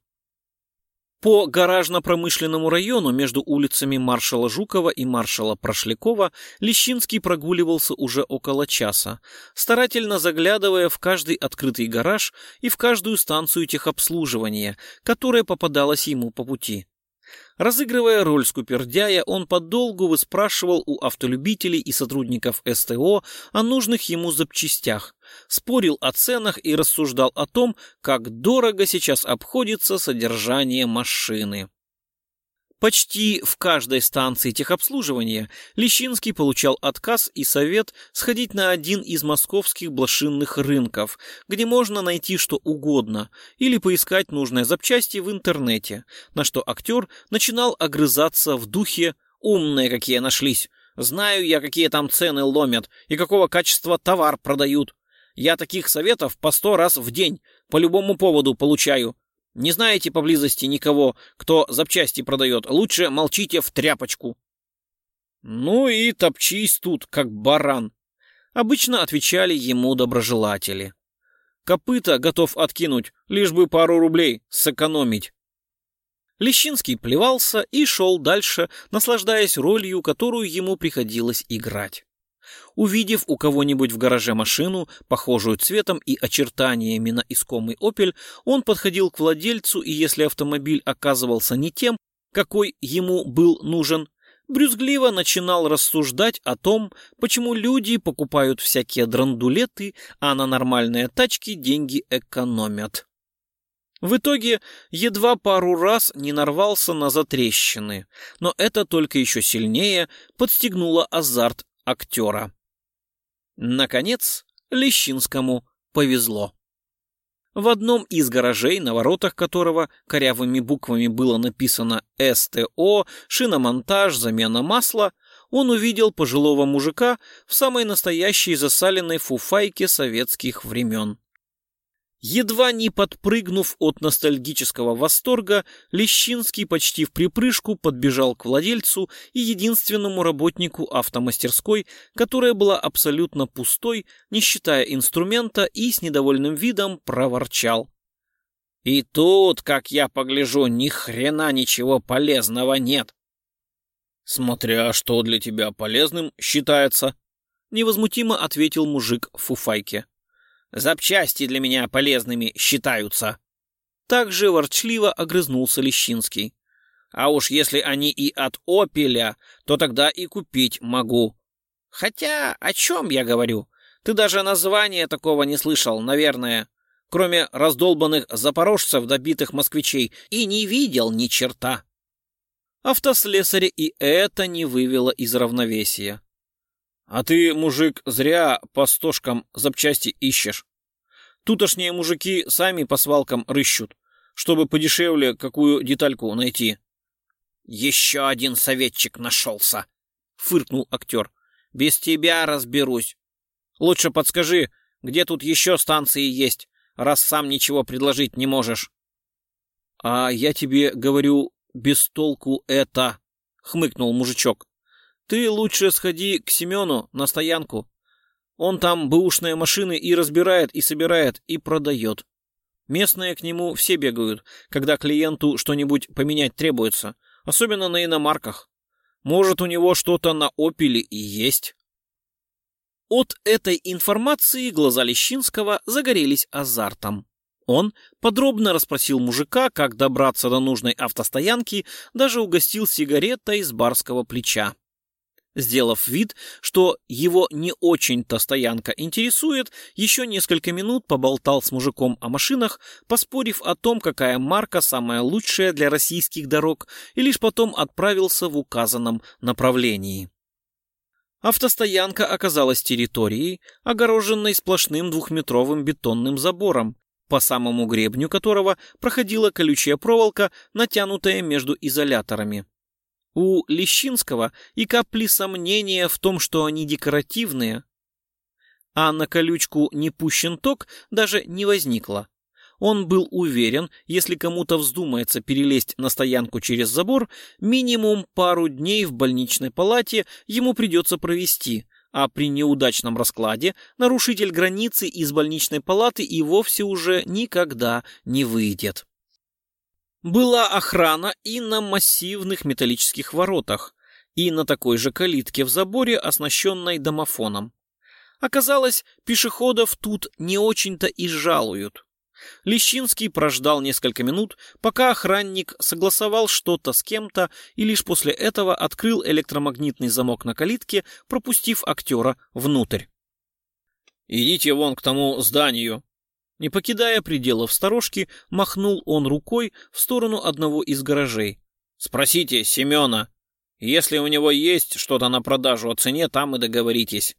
По гаражно-промышленному району между улицами маршала Жукова и маршала Прошлякова Лещинский прогуливался уже около часа, старательно заглядывая в каждый открытый гараж и в каждую станцию техобслуживания, которая попадалась ему по пути. Разыгрывая роль скупердяя, он подолгу выспрашивал у автолюбителей и сотрудников СТО о нужных ему запчастях, спорил о ценах и рассуждал о том, как дорого сейчас обходится содержание машины. Почти в каждой станции техобслуживания Лещинский получал отказ и совет сходить на один из московских блошинных рынков, где можно найти что угодно, или поискать нужные запчасти в интернете, на что актер начинал огрызаться в духе «умные какие нашлись, знаю я, какие там цены ломят и какого качества товар продают. Я таких советов по 100 раз в день по любому поводу получаю. Не знаете поблизости никого, кто запчасти продает, лучше молчите в тряпочку». «Ну и топчись тут, как баран», — обычно отвечали ему доброжелатели. «Копыта готов откинуть, лишь бы пару рублей сэкономить». Лещинский плевался и шел дальше, наслаждаясь ролью, которую ему приходилось играть. Увидев у кого-нибудь в гараже машину, похожую цветом и очертаниями на искомый «Опель», он подходил к владельцу, и если автомобиль оказывался не тем, какой ему был нужен, брюзгливо начинал рассуждать о том, почему люди покупают всякие драндулеты, а на нормальные тачки деньги экономят. В итоге едва пару раз не нарвался на затрещины, но это только еще сильнее подстегнуло азарт актера. Наконец, Лещинскому повезло. В одном из гаражей, на воротах которого корявыми буквами было написано «СТО», «Шиномонтаж», «Замена масла», он увидел пожилого мужика в самой настоящей засаленной фуфайке советских времен. Едва не подпрыгнув от ностальгического восторга, Лещинский почти вприпрыжку подбежал к владельцу и единственному работнику автомастерской, которая была абсолютно пустой, не считая инструмента, и с недовольным видом проворчал: «И тут, как я погляжу, ни хрена ничего полезного нет». «Смотря что для тебя полезным считается», — невозмутимо ответил мужик в фуфайке. Запчасти для меня полезными считаются. Также ворчливо огрызнулся Лещинский. А уж если они и от «Опеля», то тогда и купить могу. Хотя, о чем я говорю? Ты даже названия такого не слышал, наверное. Кроме раздолбанных запорожцев, добитых москвичей, и не видел ни черта. Автослесаря и это не вывело из равновесия. А ты, мужик, зря по стошкам запчасти ищешь. Тутошние мужики сами по свалкам рыщут, чтобы подешевле какую детальку найти. Еще один советчик нашелся, фыркнул актер. Без тебя разберусь. Лучше подскажи, где тут еще станции есть, раз сам ничего предложить не можешь. А я тебе говорю, без толку это, хмыкнул мужичок. Ты лучше сходи к Семену на стоянку. Он там бэушные машины и разбирает, и собирает, и продает. Местные к нему все бегают, когда клиенту что-нибудь поменять требуется, особенно на иномарках. Может, у него что-то на «Опеле» и есть. От этой информации глаза Лещинского загорелись азартом. Он подробно расспросил мужика, как добраться до нужной автостоянки, даже угостил сигаретой с барского плеча. Сделав вид, что его не очень-то стоянка интересует, еще несколько минут поболтал с мужиком о машинах, поспорив о том, какая марка самая лучшая для российских дорог, и лишь потом отправился в указанном направлении. Автостоянка оказалась территорией, огороженной сплошным двухметровым бетонным забором, по самому гребню которого проходила колючая проволока, натянутая между изоляторами. У Лещинского и капли сомнения в том, что они декоративные, а на колючку не пущен ток, даже не возникло. Он был уверен, если кому-то вздумается перелезть на стоянку через забор, минимум пару дней в больничной палате ему придется провести, а при неудачном раскладе нарушитель границы из больничной палаты и вовсе уже никогда не выйдет. Была охрана и на массивных металлических воротах, и на такой же калитке в заборе, оснащенной домофоном. Оказалось, пешеходов тут не очень-то и жалуют. Лещинский прождал несколько минут, пока охранник согласовал что-то с кем-то, и лишь после этого открыл электромагнитный замок на калитке, пропустив актера внутрь. «Идите вон к тому зданию». Не покидая пределов сторожки, махнул он рукой в сторону одного из гаражей. «Спросите Семена. Если у него есть что-то на продажу о цене, там и договоритесь».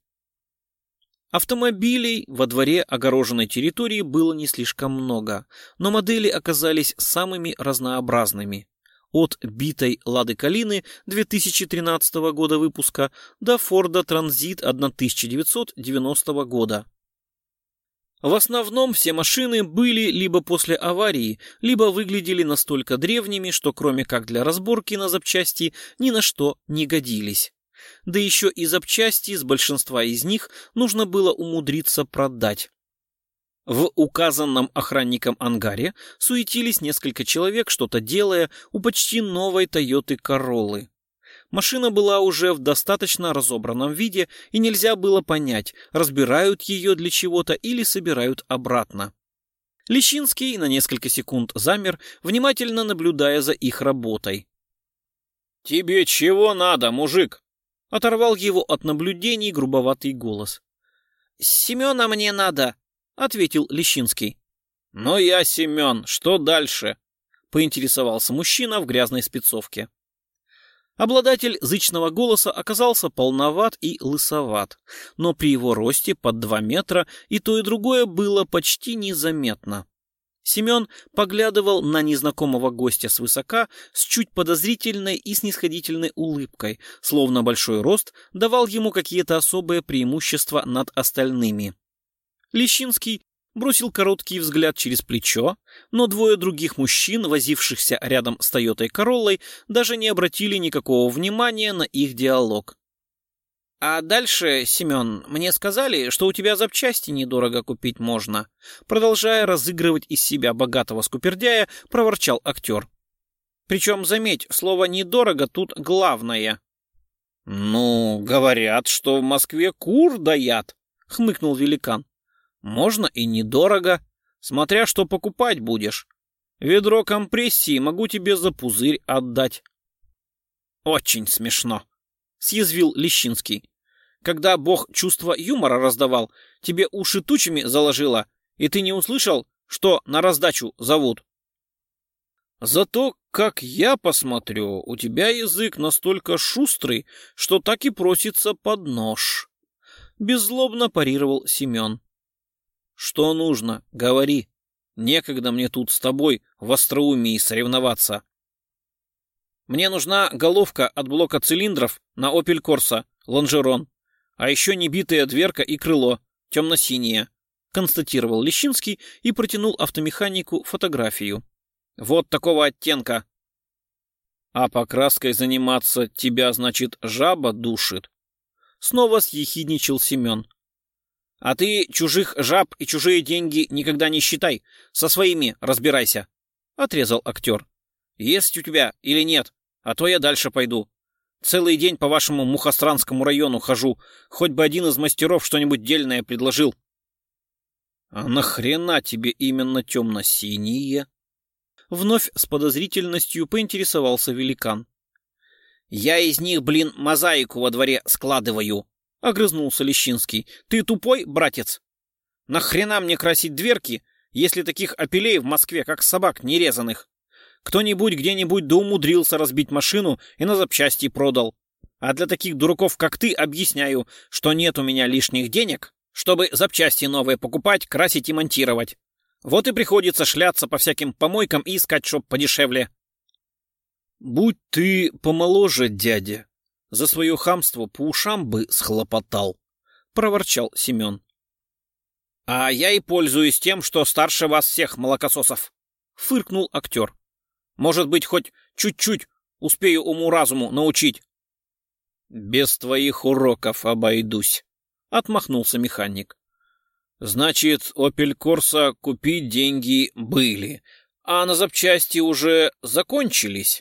Автомобилей во дворе огороженной территории было не слишком много, но модели оказались самыми разнообразными. От битой «Лады Калины» 2013 года выпуска до «Форда Транзит» 1990 года. В основном все машины были либо после аварии, либо выглядели настолько древними, что кроме как для разборки на запчасти ни на что не годились. Да еще и запчасти с большинства из них нужно было умудриться продать. В указанном охранником ангаре суетились несколько человек, что-то делая у почти новой Тойоты Короллы. Машина была уже в достаточно разобранном виде, и нельзя было понять, разбирают ее для чего-то или собирают обратно. Лещинский на несколько секунд замер, внимательно наблюдая за их работой. «Тебе чего надо, мужик?» — оторвал его от наблюдений грубоватый голос. «Семена мне надо», — ответил Лещинский. «Ну я Семен, что дальше?» — поинтересовался мужчина в грязной спецовке. Обладатель зычного голоса оказался полноват и лысоват, но при его росте под 2 метра и то и другое было почти незаметно. Семен поглядывал на незнакомого гостя свысока с чуть подозрительной и снисходительной улыбкой, словно большой рост давал ему какие-то особые преимущества над остальными. Лещинский бросил короткий взгляд через плечо, но 2 других мужчин, возившихся рядом с Тойотой Короллой, даже не обратили никакого внимания на их диалог. «А дальше, Семен, мне сказали, что у тебя запчасти недорого купить можно», продолжая разыгрывать из себя богатого скупердяя, проворчал актер. «Причем, заметь, слово «недорого» тут главное». «Ну, говорят, что в Москве кур доят», — хмыкнул великан. Можно и недорого, смотря что покупать будешь. Ведро компрессии могу тебе за пузырь отдать». «Очень смешно», — съязвил Лещинский. «Когда Бог чувство юмора раздавал, тебе уши тучами заложило, и ты не услышал, что на раздачу зовут?» «Зато, как я посмотрю, у тебя язык настолько шустрый, что так и просится под нож», — беззлобно парировал Семен. «Что нужно, говори. Некогда мне тут с тобой в остроумии соревноваться». «Мне нужна головка от блока цилиндров на Opel Corsa, лонжерон, а еще небитая дверка и крыло, темно-синее», — констатировал Лещинский и протянул автомеханику фотографию. «Вот такого оттенка». «А покраской заниматься тебя, значит, жаба душит?» Снова съехидничал Семен. «А ты чужих жаб и чужие деньги никогда не считай, со своими разбирайся», — отрезал актер. «Есть у тебя или нет, а то я дальше пойду. Целый день по вашему Мухостранскому району хожу, хоть бы один из мастеров что-нибудь дельное предложил». «А нахрена тебе именно темно-синие?» Вновь с подозрительностью поинтересовался великан. «Я из них, мозаику во дворе складываю», — огрызнулся Лещинский. «Ты тупой, братец? Нахрена мне красить дверки, если таких опелей в Москве, как собак нерезанных? Кто-нибудь где-нибудь да умудрился разбить машину и на запчасти продал. А для таких дураков, как ты, объясняю, что нет у меня лишних денег, чтобы запчасти новые покупать, красить и монтировать. Вот и приходится шляться по всяким помойкам и искать шоп подешевле». «Будь ты помоложе, дядя, за свое хамство по ушам бы схлопотал», — проворчал Семен. «А я и пользуюсь тем, что старше вас всех, молокососов», — фыркнул актер. «Может быть, хоть чуть-чуть успею уму-разуму научить». «Без твоих уроков обойдусь», — отмахнулся механик. «Значит, Opel Corsa купить деньги были, а на запчасти уже закончились?»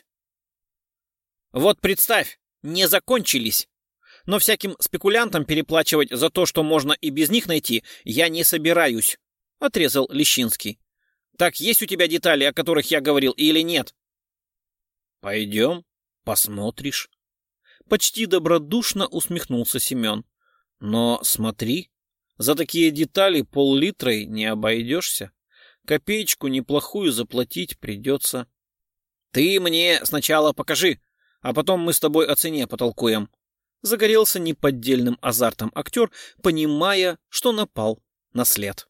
«Вот представь, не закончились. Но всяким спекулянтам переплачивать за то, что можно и без них найти, я не собираюсь», — отрезал Лещинский. «Так есть у тебя детали, о которых я говорил, или нет?» «Пойдем, посмотришь». Почти добродушно усмехнулся Семен. «Но смотри, за такие детали пол-литрой не обойдешься. Копеечку неплохую заплатить придется». «Ты мне сначала покажи, а потом мы с тобой о цене потолкуем», — загорелся неподдельным азартом актер, понимая, что напал на след.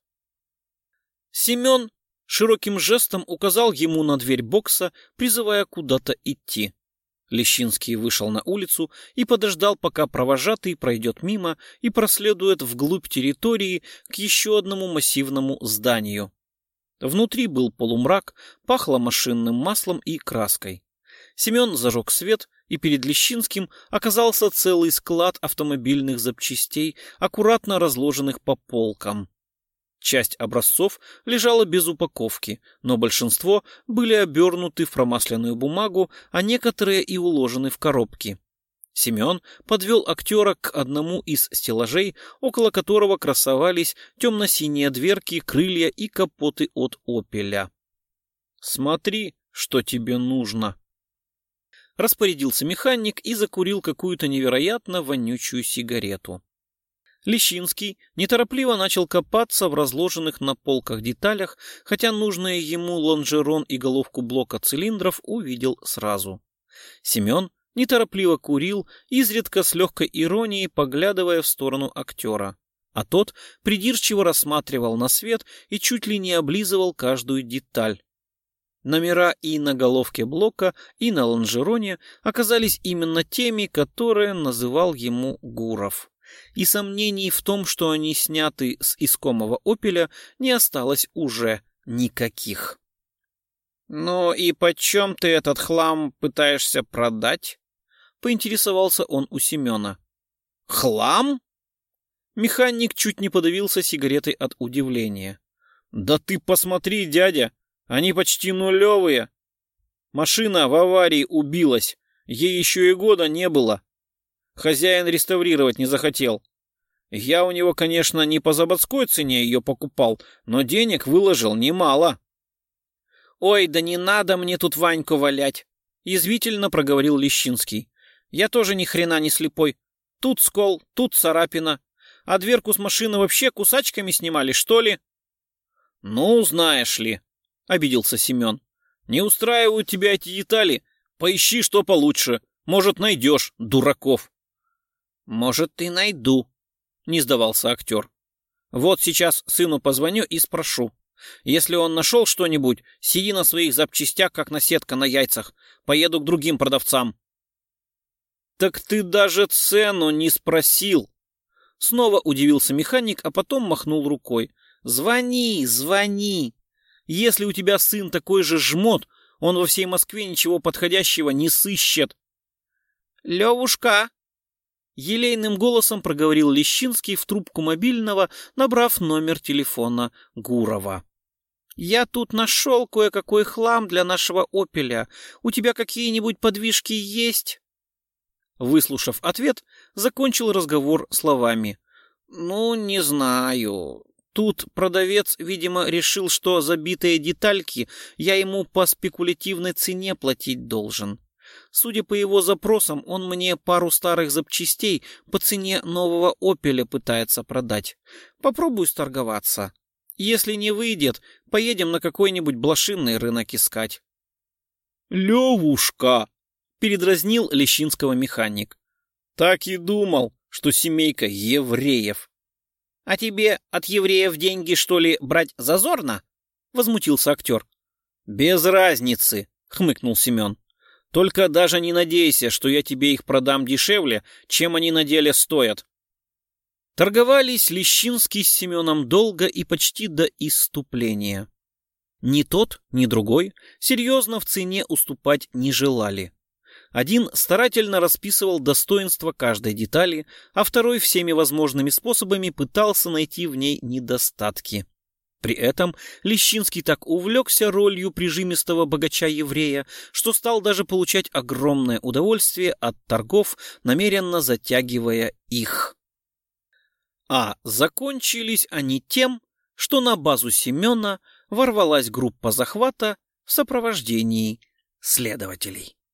Семен широким жестом указал ему на дверь бокса, призывая куда-то идти. Лещинский вышел на улицу и подождал, пока провожатый пройдет мимо и проследует вглубь территории к еще одному массивному зданию. Внутри был полумрак, пахло машинным маслом и краской. Семен зажег свет, и перед Лещинским оказался целый склад автомобильных запчастей, аккуратно разложенных по полкам. Часть образцов лежала без упаковки, но большинство были обернуты в промасленную бумагу, а некоторые и уложены в коробки. Семен подвел актера к одному из стеллажей, около которого красовались темно-синие дверки, крылья и капоты от «Опеля». «Смотри, что тебе нужно», — распорядился механик и закурил какую-то невероятно вонючую сигарету. Лещинский неторопливо начал копаться в разложенных на полках деталях, хотя нужные ему лонжерон и головку блока цилиндров увидел сразу. Семен неторопливо курил, изредка с легкой иронией поглядывая в сторону актера, а тот придирчиво рассматривал на свет и чуть ли не облизывал каждую деталь. Номера и на головке блока, и на лонжероне оказались именно теми, которые называл ему Гуров. И сомнений в том, что они сняты с искомого «Опеля», не осталось уже никаких. «Ну и почем ты этот хлам пытаешься продать?» — поинтересовался он у Семена. «Хлам?» Механик чуть не подавился сигаретой от удивления. «Да ты посмотри, дядя, они почти нулевые. Машина в аварии убилась, ей еще и года не было. Хозяин реставрировать не захотел. Я у него, конечно, не по заводской цене ее покупал, но денег выложил немало. «Ой, да не надо мне тут Ваньку валять», — язвительно проговорил Лещинский. «Я тоже ни хрена не слепой. Тут скол, тут царапина. А дверку с машины вообще кусачками снимали, что ли?» «Ну, знаешь ли», — обиделся Семен. «Не устраивают тебя эти детали? Поищи, что получше. Может, найдешь, дураков». «Может, и найду», — не сдавался актер. «Вот сейчас сыну позвоню и спрошу. Если он нашел что-нибудь, сиди на своих запчастях, как наседка на яйцах. Поеду к другим продавцам». «Так ты даже цену не спросил!» Снова удивился механик, а потом махнул рукой. «Звони, звони! Если у тебя сын такой же жмот, он во всей Москве ничего подходящего не сыщет». «Левушка!» Елейным голосом проговорил Лещинский в трубку мобильного, набрав номер телефона Гурова. «Я тут нашел кое-какой хлам для нашего «Опеля». У тебя какие-нибудь подвижки есть?» Выслушав ответ, закончил разговор словами. «Ну, не знаю. Тут продавец, видимо, решил, что забитые детальки я ему по спекулятивной цене платить должен. Судя по его запросам, он мне пару старых запчастей по цене нового «Опеля» пытается продать. Попробую сторговаться. Если не выйдет, поедем на какой-нибудь блошиный рынок искать». «Левушка!» — передразнил Лещинского механик. «Так и думал, что семейка евреев». «А тебе от евреев деньги, что ли, брать зазорно?» — возмутился актер. «Без разницы», — хмыкнул Семен. «Только даже не надейся, что я тебе их продам дешевле, чем они на деле стоят». Торговались Лещинский с Семеном долго и почти до исступления. Ни тот, ни другой серьезно в цене уступать не желали. Один старательно расписывал достоинства каждой детали, а второй всеми возможными способами пытался найти в ней недостатки. При этом Лещинский так увлекся ролью прижимистого богача-еврея, что стал даже получать огромное удовольствие от торгов, намеренно затягивая их. А закончились они тем, что на базу Семена ворвалась группа захвата в сопровождении следователей.